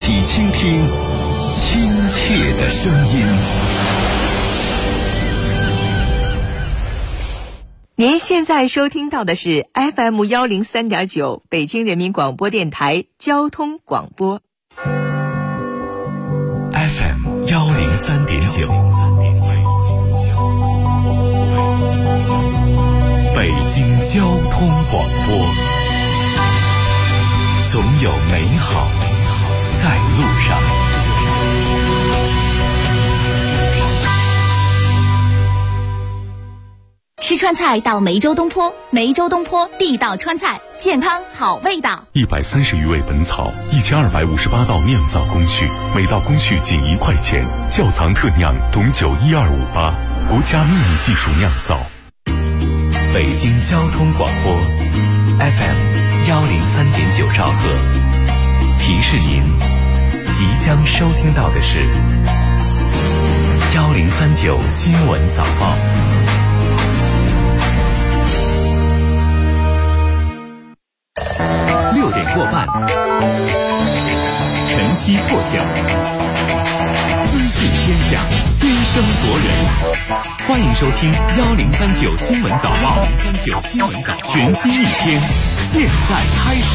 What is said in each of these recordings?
起倾听亲切的声音。 您现在收听到的是 FM 103.9北京人民广播电台交通广播。 FM 103.9北京交通广播，总有美好在路上。 吃川菜到梅州东坡，梅州东坡地道川菜，健康好味道。 130余味本草，1258道酿造工序，每道工序仅1块钱。窖藏特酿董酒12588，国家秘密技术酿造。 北京交通广播 FM 103.9兆赫，提示您即将收听到的是1039新闻早报。6点过半，晨曦破晓，资讯天下，先声夺人。欢迎收听1039新闻早报，1039新闻早报，全新一天，现在开始。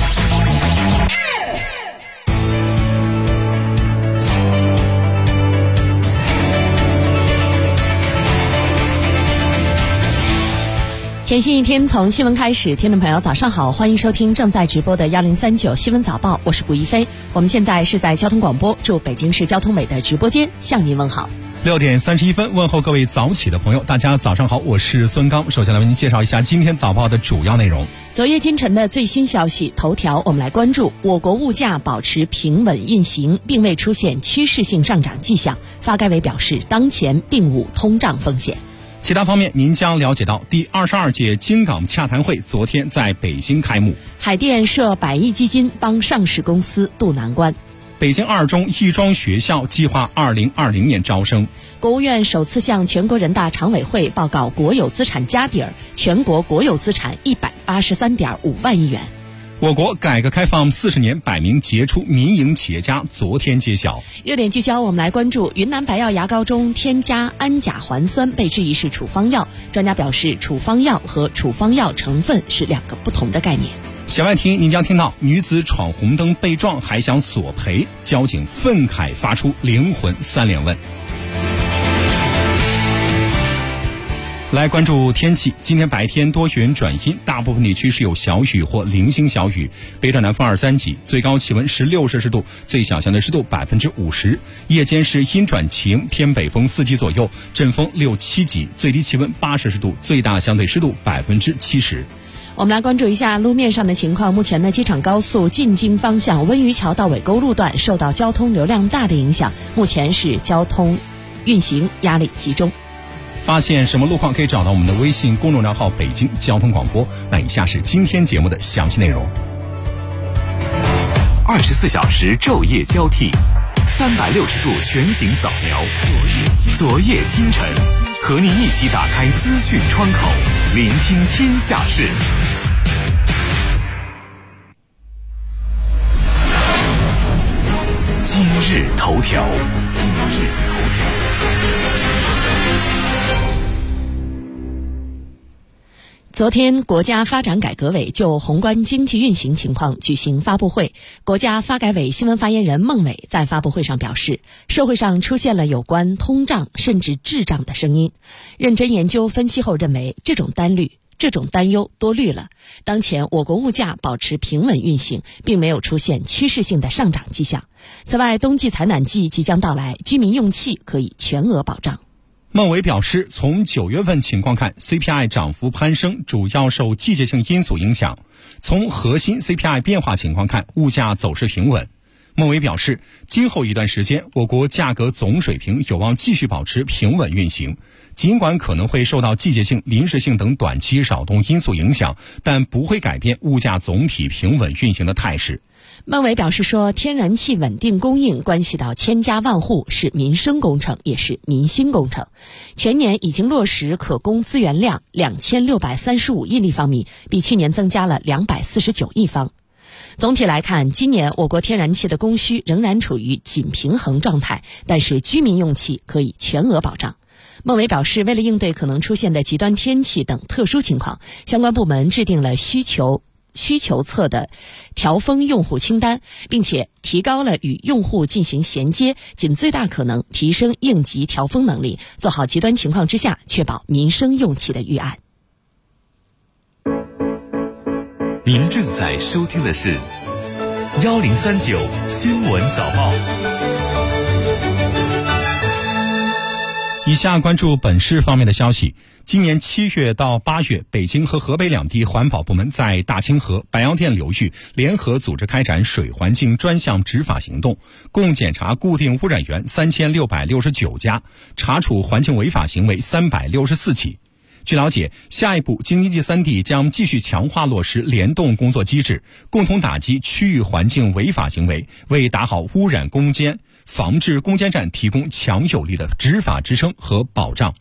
全新一天从新闻开始，听众朋友早上好，欢迎收听正在直播的1039新闻早报，我是古一飞。我们现在是在交通广播驻北京市交通委的直播间向您问好。 6点31分，问候各位早起的朋友，大家早上好，我是孙刚。首先来为您介绍一下今天早报的主要内容。 昨夜今晨的最新消息头条，我们来关注我国物价保持平稳运行，并未出现趋势性上涨迹象，发改委表示当前并无通胀风险。 其他方面，您将了解到第22届京港洽谈会昨天在北京开幕， 海淀设100亿基金帮上市公司渡难关。 北京二中亦庄学校计划2020年招生。 国务院首次向全国人大常委会报告国有资产家底儿，全国国有资产183.5万亿元。 我国改革开放40年100名杰出民营企业家昨天揭晓。 热点聚焦，我们来关注云南白药牙膏中添加氨甲环酸被质疑是处方药，专家表示处方药和处方药成分是2个不同的概念。 小外听您将听到女子闯红灯被撞还想索赔，交警愤慨发出灵魂3连问。来关注天气，今天白天多云转阴，大部分地区是有小雨或零星小雨，北转南风2、3级，最高气温16摄氏度，最小相对湿度50%。夜间是阴转晴，偏北风4级左右，阵风6、7级，最低气温8摄氏度，最大相对湿度70%。 我们来关注一下路面上的情况。目前呢，机场高速进京方向温榆桥到尾沟路段受到交通流量大的影响，目前是交通运行压力集中。 发现什么路况可以找到我们的微信公众账号北京交通广播。那以下是今天节目的详细内容。 24小时昼夜交替，360度全景扫描，昨夜今晨，和您一起打开资讯窗口，聆听天下事。今日头条。 昨天，国家发展改革委就宏观经济运行情况举行发布会。国家发改委新闻发言人孟伟在发布会上表示，社会上出现了有关通胀甚至滞胀的声音。认真研究分析后认为，这种担忧多虑了。当前我国物价保持平稳运行，并没有出现趋势性的上涨迹象。此外，冬季采暖季即将到来，居民用气可以全额保障。 孟伟表示，从9月份情况看， CPI 涨幅攀升主要受季节性因素影响。从核心 CPI 变化情况看，物价走势平稳。孟伟表示，今后一段时间，我国价格总水平有望继续保持平稳运行。尽管可能会受到季节性、临时性等短期扰动因素影响，但不会改变物价总体平稳运行的态势。 孟伟表示说，天然气稳定供应关系到千家万户，是民生工程，也是民心工程。全年已经落实可供资源量2635亿立方米，比去年增加了249亿方。 总体来看，今年我国天然气的供需仍然处于紧平衡状态，但是居民用气可以全额保障。孟伟表示，为了应对可能出现的极端天气等特殊情况，相关部门制定了需求侧的调峰用户清单，并且提高了与用户进行衔接，尽最大可能提升应急调峰能力，做好极端情况之下确保民生用气的预案。 您正在收听的是1039新闻早报。 以下关注本市方面的消息。今年7月到8月，北京和河北两地环保部门在大清河、白洋淀流域联合组织开展水环境专项执法行动，共检查固定污染源3669家，查处环境违法行为364起。据了解，下一步京津冀3地将继续强化落实联动工作机制，共同打击区域环境违法行为，为打好污染攻坚、防治攻坚战提供强有力的执法支撑和保障。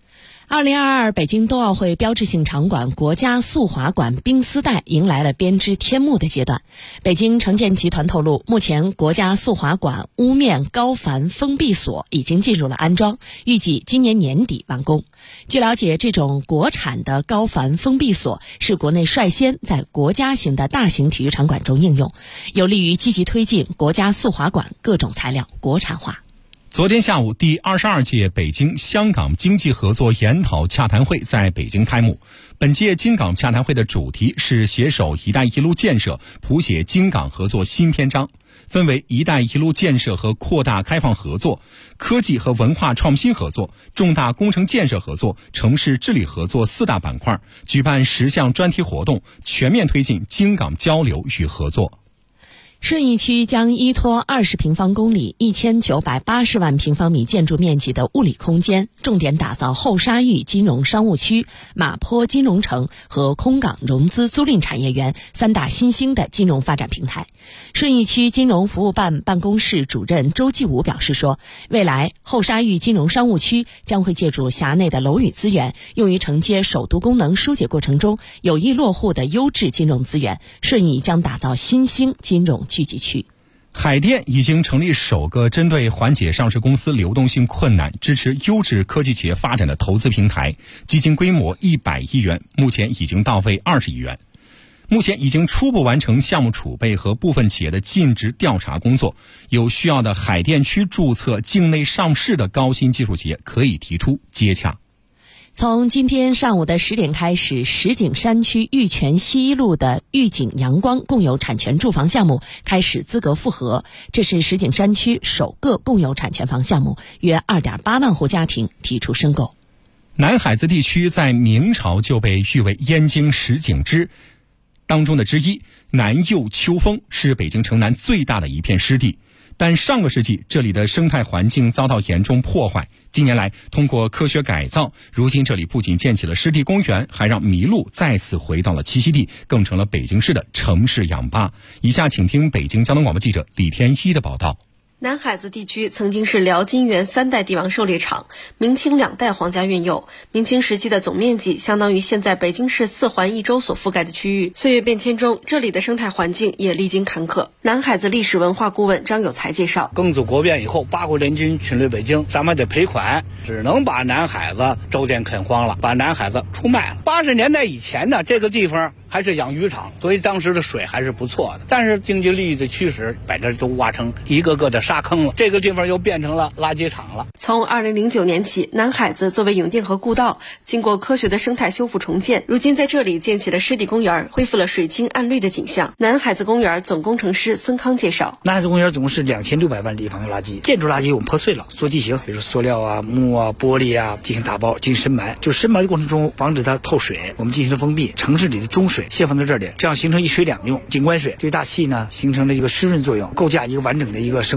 2022北京冬奥会标志性场馆国家速滑馆冰丝带迎来了编织天幕的阶段。北京城建集团透露，目前国家速滑馆屋面高帆封闭锁已经进入了安装，预计今年年底完工。据了解，这种国产的高帆封闭锁是国内率先在国家型的大型体育场馆中应用，有利于积极推进国家速滑馆各种材料国产化。 昨天下午，第22届北京香港经济合作研讨洽谈会在北京开幕。本届京港洽谈会的主题是携手“一带一路”建设，谱写京港合作新篇章，分为“一带一路”建设和扩大开放合作、科技和文化创新合作、重大工程建设合作、城市治理合作4大板块，举办10项专题活动，全面推进京港交流与合作。 顺义区将依托20平方公里、1980万平方米建筑面积的物理空间，重点打造后沙峪金融商务区、马坡金融城和空港融资租赁产业园3大新兴的金融发展平台。顺义区金融服务办办公室主任周继武表示说，未来后沙峪金融商务区将会借助辖内的楼宇资源，用于承接首都功能疏解过程中有意落户的优质金融资源。顺义将打造新兴金融聚集区。 海淀已经成立首个针对缓解上市公司流动性困难、支持优质科技企业发展的投资平台，基金规模100亿元，目前已经到位20亿元。目前已经初步完成项目储备和部分企业的尽职调查工作，有需要的海淀区注册境内上市的高新技术企业可以提出接洽。 从今天上午的10点开始，石景山区玉泉西一路的玉景阳光共有产权住房项目开始资格复核，这是石景山区首个共有产权房项目，约2.8万户家庭提出申购。 南海子地区在明朝就被誉为燕京十景之当中的之一，南右秋风是北京城南最大的一片湿地。但上个世纪这里的生态环境遭到严重破坏，近年来通过科学改造，如今这里不仅建起了湿地公园，还让麋鹿再次回到了栖息地，更成了北京市的城市氧吧。以下请听北京交通广播记者李天一的报道。 南海子地区曾经是辽金元3代帝王狩猎场，明清2代皇家院囿，明清时期的总面积相当于现在北京市4环1周所覆盖的区域。岁月变迁中，这里的生态环境也历经坎坷。南海子历史文化顾问张有才介绍， 庚子国变以后，八国联军侵略北京，咱们得赔款，只能把南海子周店垦荒了，把南海子出卖了。80年代以前呢，这个地方还是养渔场，所以当时的水还是不错的。但是经济利益的驱使，把这都挖成一个个的沙坑了，这个地方又变成了垃圾场了。 从2009年起，南海子作为永定河故道，经过科学的生态修复重建，如今在这里建起了湿地公园，恢复了水清岸绿的景象。南海子公园总工程师孙康介绍， 南海子公园总共是2600万立方垃圾，建筑垃圾我们破碎了，做地形，比如塑料啊、木啊、玻璃啊，进行打包，进行深埋。就是深埋的过程中，防止它透水，我们进行了封闭。城市里的中水泄放到这里，这样形成一水两用。景观水对大气呢形成了一个湿润作用，构架一个完整的一个生物链。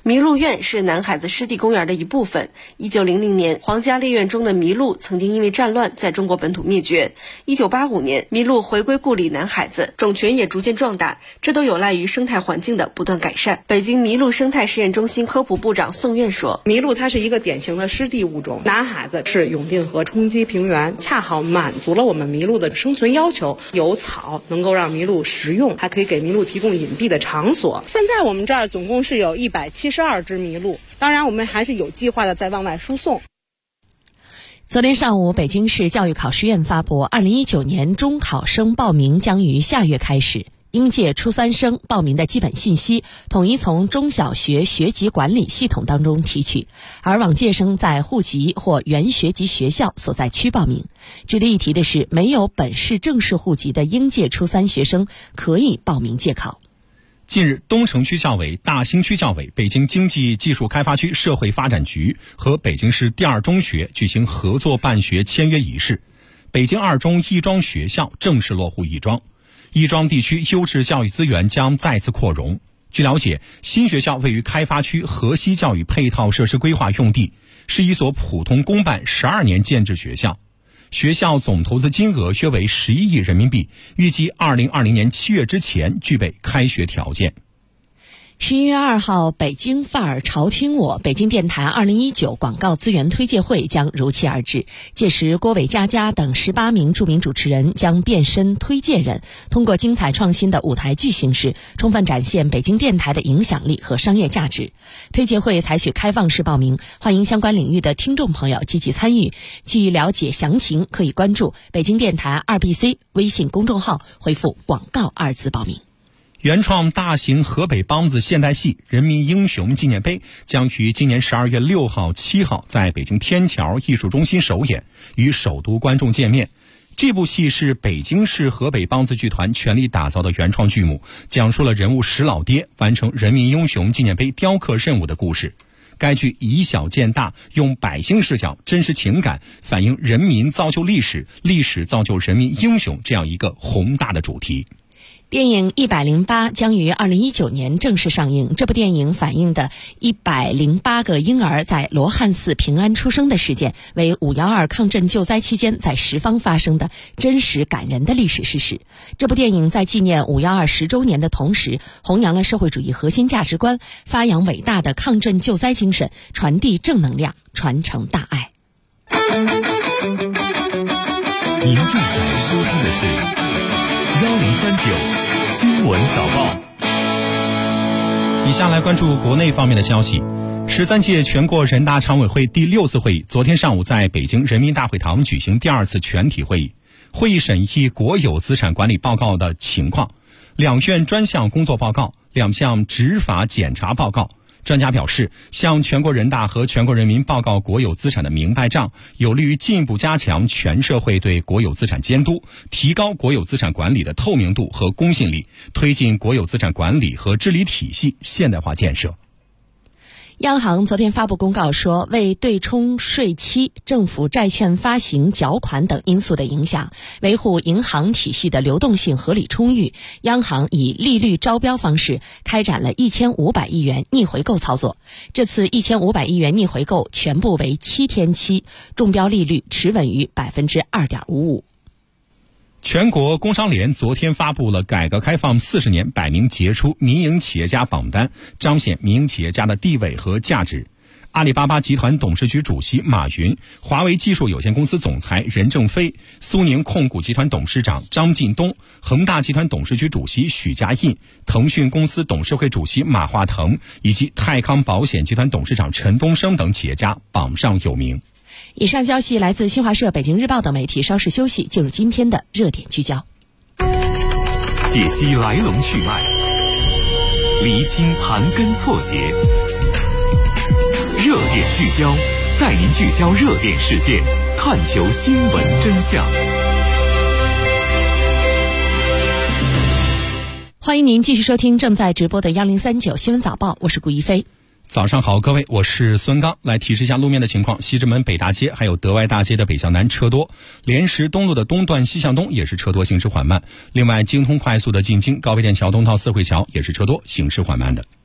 麋鹿苑是南海子湿地公园的一部分。1900年，皇家猎苑中的麋鹿曾经因为战乱在中国本土灭绝。1985年，麋鹿回归故里南海子，种群也逐渐壮大，这都有赖于生态环境的不断改善。北京麋鹿生态实验中心科普部长宋苑说， 麋鹿它是一个典型的湿地物种，南海子是永定河冲积平原，恰好满足了我们麋鹿的生存要求，有草能够让麋鹿食用，还可以给麋鹿提供隐蔽的场所。现在我们这儿总共是有172只麋鹿，当然我们还是有计划的在往外输送。 昨天上午，北京市教育考试院发布2019年中考生报名将于下月开始，应届初三生报名的基本信息统一从中小学学籍管理系统当中提取，而往届生在户籍或原学籍学校所在区报名。值得一提的是，没有本市正式户籍的应届初三学生可以报名借考。 近日，东城区教委、大兴区教委、北京经济技术开发区社会发展局和北京市第二中学举行合作办学签约仪式，北京二中亦庄学校正式落户亦庄。亦庄地区优质教育资源将再次扩容。据了解，新学校位于开发区河西教育配套设施规划用地，是一所普通公办12年建制学校。学校总投资金额约为11亿人民币，预计2020年7月之前具备开学条件。 11月2号，北京范儿潮听我北京电台2019广告资源推介会将如期而至。届时，郭伟佳佳等18名著名主持人将变身推介人，通过精彩创新的舞台剧形式，充分展现北京电台的影响力和商业价值。推介会采取开放式报名，欢迎相关领域的听众朋友积极参与。据了解详情，可以关注北京电台2BC 微信公众号，回复“广告”2字报名。 原创大型河北梆子现代戏《人民英雄纪念碑》将于今年12月6号、7号在北京天桥艺术中心首演，与首都观众见面。这部戏是北京市河北梆子剧团全力打造的原创剧目，讲述了人物石老爹完成人民英雄纪念碑雕刻任务的故事。该剧以小见大，用百姓视角、真实情感反映人民造就历史，历史造就人民英雄这样一个宏大的主题。 电影《108》将于2019年正式上映。这部电影反映的108个婴儿在罗汉寺平安出生的事件，为5·12抗震救灾期间在十方发生的真实感人的历史事实。这部电影在纪念5·12 10周年的同时，弘扬了社会主义核心价值观，发扬伟大的抗震救灾精神，传递正能量，传承大爱。 您正在收听的是1039新闻早报。 以下来关注国内方面的消息。13届全国人大常委会第6次会议昨天上午在北京人民大会堂举行第2次全体会议。会议审议国有资产管理报告的情况，2院专项工作报告，2项执法检查报告。专家表示，向全国人大和全国人民报告国有资产的明白账，有利于进一步加强全社会对国有资产监督，提高国有资产管理的透明度和公信力，推进国有资产管理和治理体系现代化建设。 央行昨天发布公告说，为对冲税期、政府债券发行缴款等因素的影响，维护银行体系的流动性合理充裕，央行以利率招标方式开展了1500亿元逆回购操作。这次1500亿元逆回购全部为7天期，中标利率持稳于 2.55%。 全国工商联昨天发布了改革开放40年100名杰出民营企业家榜单，彰显民营企业家的地位和价值。阿里巴巴集团董事局主席马云、华为技术有限公司总裁任正非、苏宁控股集团董事长张近东、恒大集团董事局主席许家印、腾讯公司董事会主席马化腾以及泰康保险集团董事长陈东升等企业家榜上有名。 以上消息来自新华社、北京日报等媒体。稍事休息，进入今天的热点聚焦， 解析来龙去脉，厘清盘根错节。热点聚焦，带您聚焦热点事件，探求新闻真相。 欢迎您继续收听正在直播的1039新闻早报，我是顾一飞。 早上好，各位，我是孙刚。来提示一下路面的情况，西直门北大街还有德外大街的北向南车多，莲石东路的东段西向东也是车多，行驶缓慢。另外，京通快速的进京高碑店桥东到四惠桥也是车多，行驶缓慢的。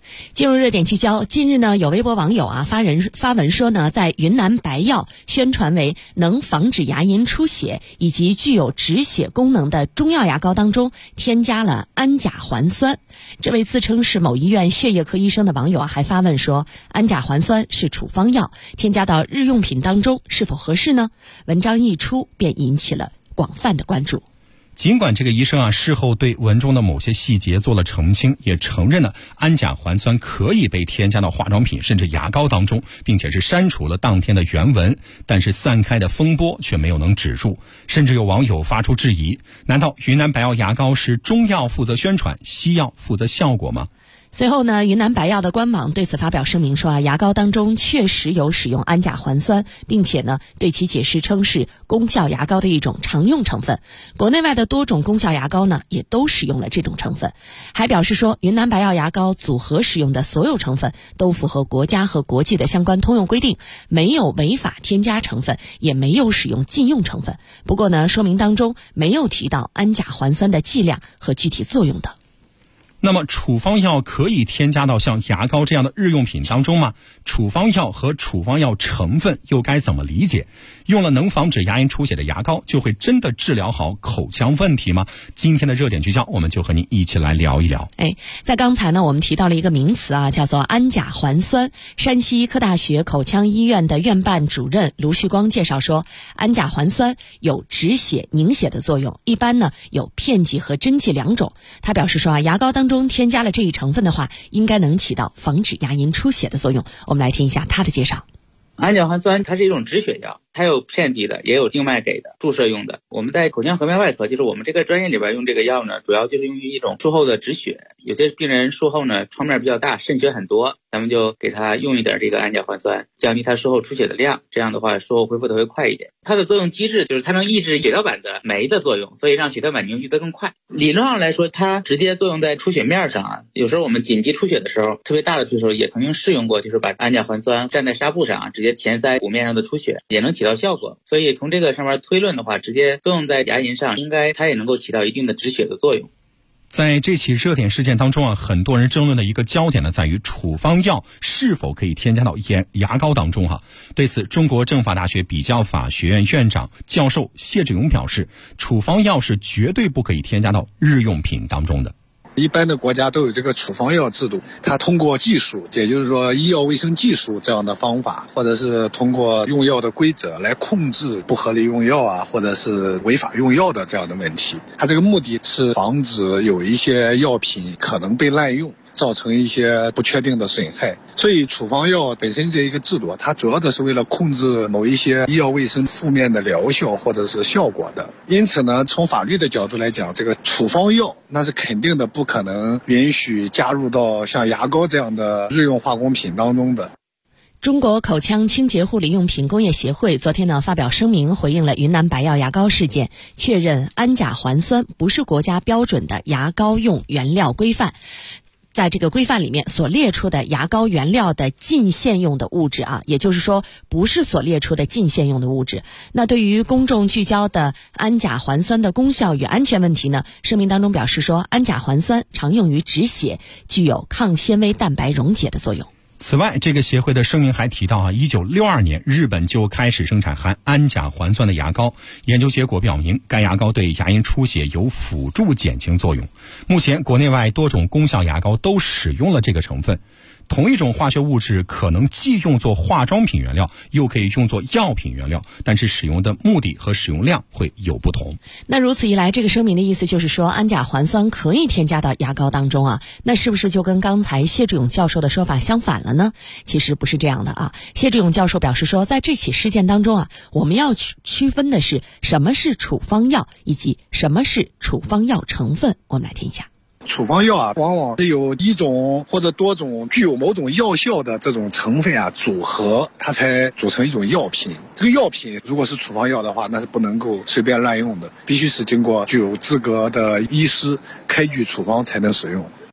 进入热点聚焦，近日呢，有微博网友发文说呢，在云南白药宣传为能防止牙龈出血以及具有止血功能的中药牙膏当中添加了氨甲环酸。这位自称是某医院血液科医生的网友还发问说，氨甲环酸是处方药，添加到日用品当中是否合适呢？文章一出便引起了广泛的关注。 尽管这个医生事后对文中的某些细节做了澄清，也承认了氨甲环酸可以被添加到化妆品甚至牙膏当中，并且是删除了当天的原文，但是散开的风波却没有能止住，甚至有网友发出质疑，难道云南白药牙膏是中药负责宣传，西药负责效果吗？ 随后呢，云南白药的官网对此发表声明说牙膏当中确实有使用氨甲环酸，并且呢对其解释称是功效牙膏的一种常用成分。国内外的多种功效牙膏呢也都使用了这种成分，还表示说云南白药牙膏组合使用的所有成分都符合国家和国际的相关通用规定，没有违法添加成分，也没有使用禁用成分。不过呢，说明当中没有提到氨甲环酸的剂量和具体作用的。 那么处方药可以添加到像牙膏这样的日用品当中吗？处方药和处方药成分又该怎么理解？用了能防止牙龈出血的牙膏，就会真的治疗好口腔问题吗？今天的热点聚焦，我们就和您一起来聊一聊。 在刚才呢，我们提到了一个名词叫做氨甲环酸。山西医科大学口腔医院的院办主任卢旭光介绍说，氨甲环酸有止血凝血的作用，一般呢有片剂和针剂两种。他表示说牙膏当中添加了这一成分的话，应该能起到防止牙龈出血的作用。我们来听一下他的介绍。 氨甲环酸它是一种止血药，它有片剂的，也有静脉给的，注射用的。我们在口腔颌面外科，就是我们这个专业里边用这个药呢，主要就是用于一种术后的止血。有些病人术后呢创面比较大，渗血很多，咱们就给他用一点这个氨甲环酸，降低他术后出血的量，这样的话术后恢复的会快一点。它的作用机制就是它能抑制血小板的酶的作用，所以让血小板凝聚得更快。理论上来说，它直接作用在出血面上有时候我们紧急出血的时候，特别大的出血也曾经试用过，就是把氨甲环酸蘸在纱布上，直接填在骨面上的出血，也能起到效果。所以从这个上面推论的话，直接作用在牙龈上，应该它也能够起到一定的止血的作用。 在这起热点事件当中很多人争论的一个焦点呢，在于处方药是否可以添加到牙膏当中对此，中国政法大学比较法学院院长教授谢志勇表示，处方药是绝对不可以添加到日用品当中的。 一般的国家都有这个处方药制度，它通过技术，也就是说医药卫生技术这样的方法，或者是通过用药的规则来控制不合理用药或者是违法用药的这样的问题。它这个目的是防止有一些药品可能被滥用，造成一些不确定的损害。所以处方药本身这一个制度，它主要的是为了控制某一些医药卫生负面的疗效或者是效果的。因此呢，从法律的角度来讲，这个处方药那是肯定的不可能允许加入到像牙膏这样的日用化工品当中的。 中国口腔清洁护理用品工业协会昨天呢发表声明，回应了云南白药牙膏事件，确认氨甲环酸不是国家标准的牙膏用原料规范。在这个规范里面所列出的牙膏原料的禁限用的物质也就是说不是所列出的禁限用的物质。那对于公众聚焦的氨甲环酸的功效与安全问题呢，声明当中表示说，氨甲环酸常用于止血，具有抗纤维蛋白溶解的作用。 此外，这个协会的声明还提到1962年日本就开始生产含氨甲环酸的牙膏，研究结果表明该牙膏对牙龈出血有辅助减轻作用。目前国内外多种功效牙膏都使用了这个成分。同一种化学物质可能既用作化妆品原料，又可以用作药品原料，但是使用的目的和使用量会有不同。 那如此一来，这个声明的意思就是说，氨甲环酸可以添加到牙膏当中那是不是就跟刚才谢志勇教授的说法相反了呢？其实不是这样的谢志勇教授表示说，在这起事件当中我们要区分的是什么是处方药以及什么是处方药成分。我们来听一下。 处方药往往是有一种或者多种具有某种药效的这种成分组合，它才组成一种药品。这个药品如果是处方药的话，那是不能够随便滥用的，必须是经过具有资格的医师开具处方才能使用。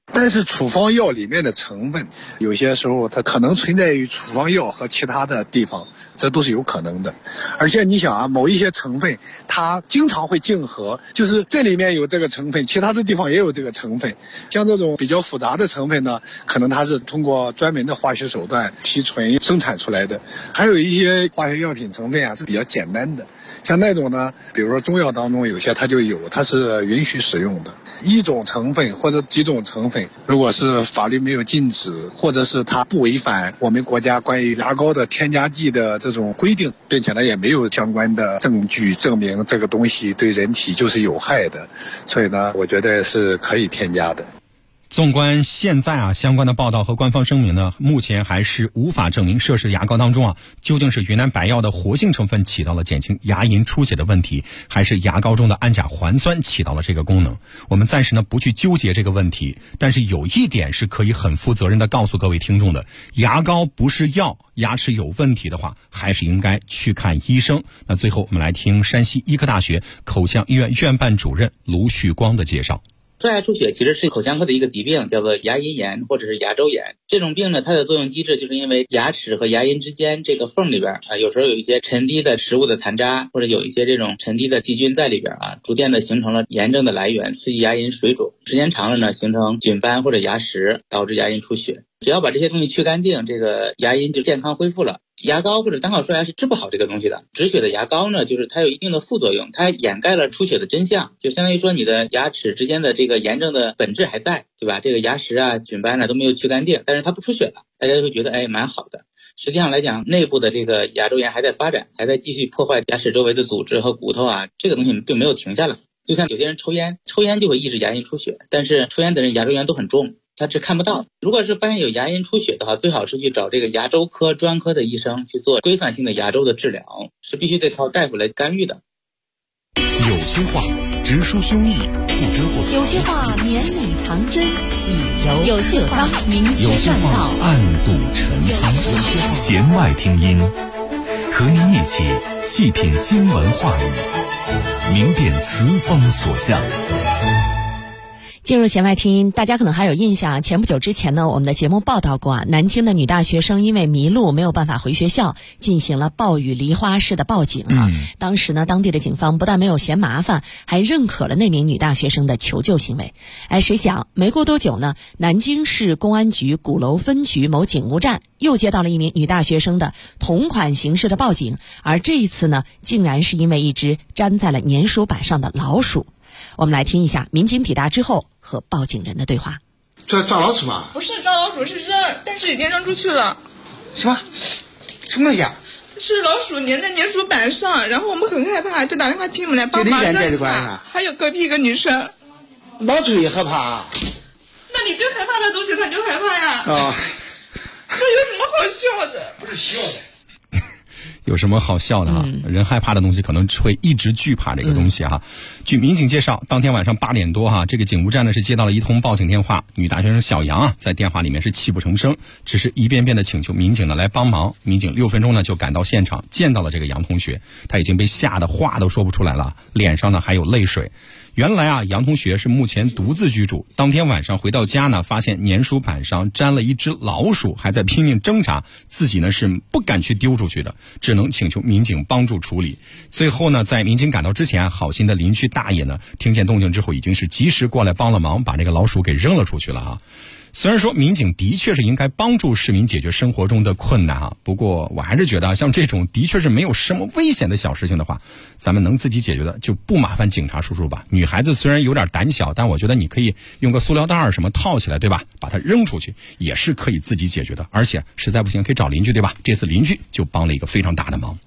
但是处方药里面的成分，有些时候它可能存在于处方药和其他的地方，这都是有可能的。而且你想啊，某一些成分它经常会竞合，就是这里面有这个成分，其他的地方也有这个成分。像这种比较复杂的成分呢，可能它是通过专门的化学手段提纯生产出来的。还有一些化学药品成分啊是比较简单的，像那种呢，比如说中药当中有些它就有，它是允许使用的。一种成分或者几种成分，如果是法律没有禁止，或者是它不违反我们国家关于牙膏的添加剂的这种规定，并且呢也没有相关的证据证明这个东西对人体就是有害的，所以呢我觉得是可以添加的。 纵观现在相关的报道和官方声明呢，目前还是无法证明涉事牙膏当中究竟是云南白药的活性成分起到了减轻牙龈出血的问题，还是牙膏中的氨甲环酸起到了这个功能。我们暂时呢不去纠结这个问题，但是有一点是可以很负责任的告诉各位听众的，牙膏不是药，牙齿有问题的话还是应该去看医生。那最后我们来听山西医科大学口腔医院院办主任卢旭光的介绍。 刷牙出血其实是口腔科的一个疾病，叫做牙龈炎或者是牙周炎。这种病呢，它的作用机制就是因为牙齿和牙龈之间这个缝里边有时候有一些沉滴的食物的残渣，或者有一些这种沉滴的细菌在里边逐渐的形成了炎症的来源，刺激牙龈水肿，时间长了呢，形成菌斑或者牙石，导致牙龈出血。只要把这些东西去干净，这个牙龈就健康恢复了。牙膏或者单靠刷牙是治不好这个东西的。止血的牙膏呢，就是它有一定的副作用，它掩盖了出血的真相，就相当于说你的牙齿之间的这个炎症的本质还在，对吧？这个牙石菌斑都没有去干净，但是它不出血了，大家会觉得蛮好的。实际上来讲，内部的这个牙周炎还在发展，还在继续破坏牙齿周围的组织和骨头这个东西并没有停下来。就像有些人抽烟就会抑制牙龈出血，但是抽烟的人牙周炎都很重，他是看不到。如果是发现有牙龈出血的话，最好是去找这个牙周科专科的医生去做规范性的牙周的治疗，是必须得靠大夫来干预的。 有些话直抒胸臆，不遮过； 有些话绵里藏针，以柔有些话明有些话暗度陈仓。弦外听音，和您一起细品新闻话语，明辨词风所向。 进入弦外听音，大家可能还有印象，前不久之前呢，我们的节目报道过南京的女大学生因为迷路没有办法回学校，进行了暴雨梨花式的报警当时呢，当地的警方不但没有嫌麻烦，还认可了那名女大学生的求救行为。谁想没过多久呢，南京市公安局鼓楼分局某警务站又接到了一名女大学生的同款形式的报警，而这一次呢，竟然是因为一只粘在了粘鼠板上的老鼠。我们来听一下民警抵达之后和报警人的对话。 这抓老鼠吧？ 不是抓老鼠，是扔，但是已经扔出去了。 什么东西啊？ 是老鼠粘在粘鼠板上，然后我们很害怕，就打电话请你们来帮忙扔一下。还有隔壁一个女生， 老鼠也害怕。 那你最害怕的东西，他就害怕呀。这有什么好笑的？ 不是笑的。 有什么好笑的人害怕的东西可能会一直惧怕这个东西据民警介绍，当天晚上8点多这个警务站呢是接到了一通报警电话，女大学生小杨在电话里面是泣不成声，只是一遍遍的请求民警呢来帮忙。民警6分钟呢就赶到现场，见到了这个杨同学，她已经被吓得话都说不出来了，脸上呢还有泪水。原来杨同学是目前独自居住，当天晚上回到家呢，发现粘鼠板上粘了一只老鼠，还在拼命挣扎，自己呢是不敢去丢出去的，只能请求民警帮助处理。最后呢，在民警赶到之前，好心的邻居大爷呢听见动静之后，已经是及时过来帮了忙，把这个老鼠给扔了出去了虽然说民警的确是应该帮助市民解决生活中的困难不过我还是觉得像这种的确是没有什么危险的小事情的话，咱们能自己解决的就不麻烦警察叔叔吧。女孩子虽然有点胆小，但我觉得你可以用个塑料袋什么套起来，对吧？把它扔出去也是可以自己解决的，而且实在不行可以找邻居，对吧？这次邻居就帮了一个非常大的忙。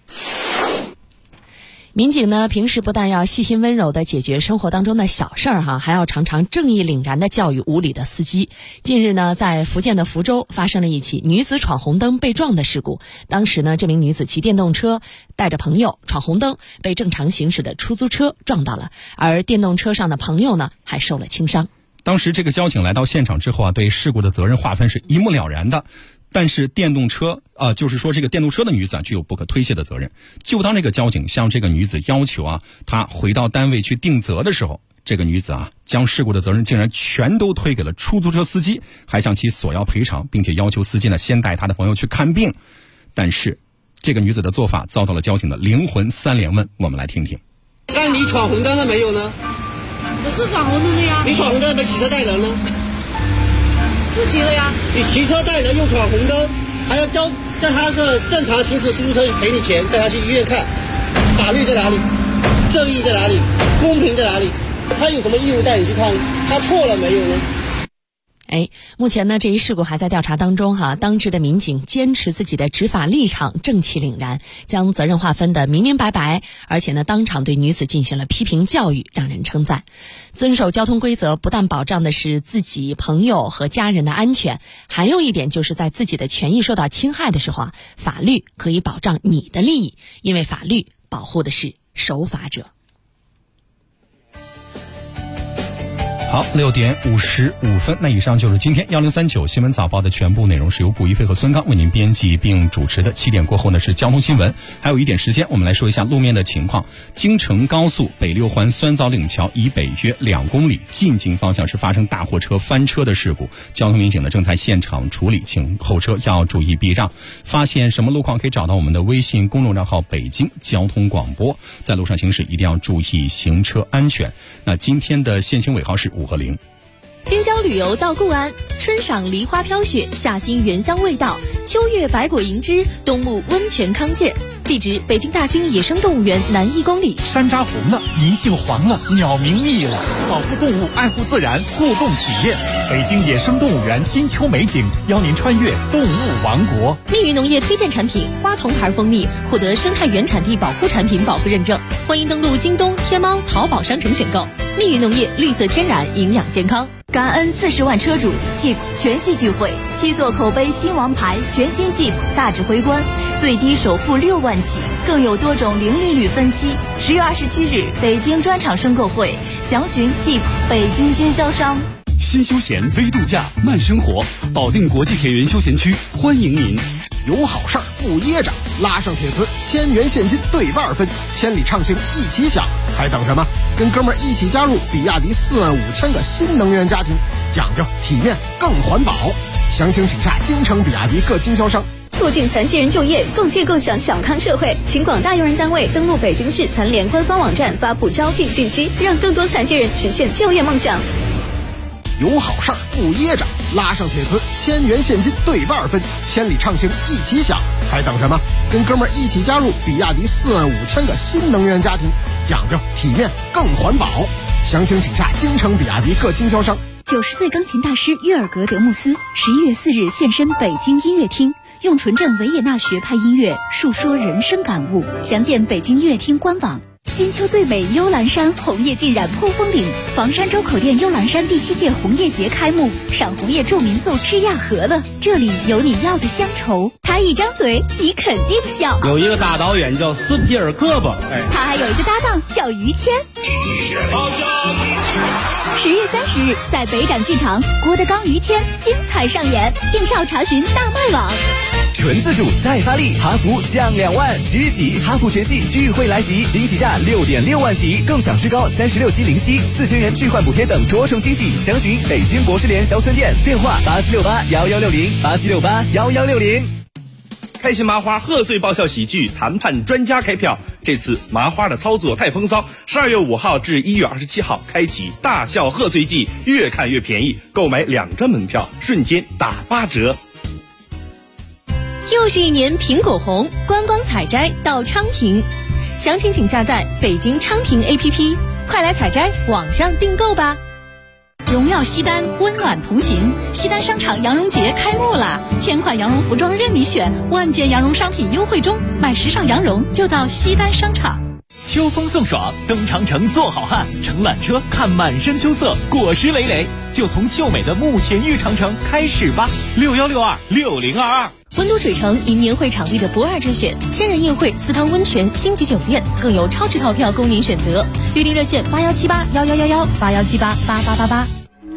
民警呢，平时不但要细心温柔地解决生活当中的小事儿还要常常正义凛然地教育无理的司机。近日呢，在福建的福州发生了一起女子闯红灯被撞的事故。当时呢，这名女子骑电动车带着朋友闯红灯，被正常行驶的出租车撞到了，而电动车上的朋友呢，还受了轻伤。 当时这个交警来到现场之后对事故的责任划分是一目了然的。但是电动车就是说这个电动车的女子具有不可推卸的责任。就当这个交警向这个女子要求她回到单位去定责的时候， 这个女子啊，将事故的责任竟然全都推给了出租车司机，还向其索要赔偿，并且要求司机呢先带她的朋友去看病。但是这个女子的做法遭到了交警的灵魂3连问，我们来听听。 那你闯红灯了没有呢？ 我是闯红灯的呀。 你闯红灯没骑车带人呢？ 是骑了呀。 你骑车带人又闯红灯，还要叫他的正常行驶出租车赔你钱，带他去医院看。法律在哪里？正义在哪里？公平在哪里？他有什么义务带你去看？他错了没有呢？ 目前呢，这一事故还在调查当中哈。当值的民警坚持自己的执法立场，正气凛然，将责任划分得明明白白，而且呢，当场对女子进行了批评教育，让人称赞。遵守交通规则不但保障的是自己、朋友和家人的安全，还有一点就是在自己的权益受到侵害的时候啊，法律可以保障你的利益，因为法律保护的是守法者。 好，6点55分，那以上就是今天1039新闻早报的全部内容，是由卜一飞和孙刚为您编辑并主持的。7点过后呢是交通新闻，还有一点时间，我们来说一下路面的情况。京承高速北6环酸枣岭桥以北约2公里，进京方向是发生大货车翻车的事故，交通民警呢正在现场处理，请后车要注意避让。发现什么路况可以找到我们的微信公众账号北京交通广播，在路上行驶一定要注意行车安全。那今天的限行尾号是5和0。 京郊旅游到固安，春赏梨花飘雪，夏欣原香味道，秋月百果银枝，冬沐温泉康健。地址：北京大兴野生动物园南1公里。 山楂红了，银杏黄了，鸟鸣腻了，保护动物，爱护自然，互动体验。北京野生动物园金秋美景，邀您穿越动物王国。 蜜云农业推荐产品花童牌蜂蜜获得生态原产地保护产品保护认证，欢迎登录京东、天猫、淘宝商城选购。蜜云农业，绿色天然，营养健康。 感恩40万车主 Jeep 全系聚会，7座口碑新王牌，全新 Jeep 大指挥官，最低首付6万起，更有多种零利率分期。10月27日，北京专场申购会，详询 Jeep 北京经销商。 新休闲微度假慢生活，保定国际铁云休闲区欢迎您。 有好事儿不噎着，拉上铁磁1000元现金对半分，千里畅行一起享，还等什么？跟哥们儿一起加入比亚迪45000个新能源家庭，讲究体面更环保。详情请洽京城比亚迪各经销商。 促进残疾人就业，共建共享小康社会，请广大用人单位登录北京市残联官方网站发布招聘信息，让更多残疾人实现就业梦想。 有好事儿不噎着，拉上铁磁1000元现金对半分，千里畅行一起享，还等什么？跟哥们儿一起加入比亚迪45000个新能源家庭，讲究体面更环保。详情请洽京城比亚迪各经销商。 90岁钢琴大师约尔格德穆斯11月4日现身北京音乐厅，用纯正维也纳学派音乐述说人生感悟，详见北京音乐厅官网。金秋最美幽兰山，红叶浸染扑风岭。房山周口店幽兰山第7届红叶节开幕，赏红叶住民宿吃亚和了，这里有你要的乡愁。他一张嘴，你肯定笑。 有一个大导演叫斯皮尔胳膊， 他还有一个搭档叫于谦。10月30日，在北展剧场，郭德纲、于谦精彩上演，订票查询大麦网。 纯自主再发力，哈弗降2万，即日起哈弗全系聚会来袭，惊喜价6.6万起，更享至高36期零息，4000元置换补贴等多重惊喜。详询北京博士联小村店，电话87681160，87681160。 开心麻花贺岁爆笑喜剧谈判专家开票，这次麻花的操作太风骚，12月5号至1月27号开启大笑贺岁季，越看越便宜，购买2张门票瞬间打8折。 又是一年苹果红，观光采摘到昌平，详情请下载北京昌平 APP， 快来采摘，网上订购吧。 荣耀西单，温暖同行。西单商场羊绒节开幕啦，1000款羊绒服装任你选，万件羊绒商品优惠中，买时尚羊绒就到西单商场。 秋风送爽，登长城做好汉，乘缆车看满山秋色，果实累累，就从秀美的慕田峪长城开始吧。61626022。 温都水城迎年会场地的不二之选，千人宴会、4汤温泉、星级酒店，更有超值套票供您选择。预订热线81781111，81788888。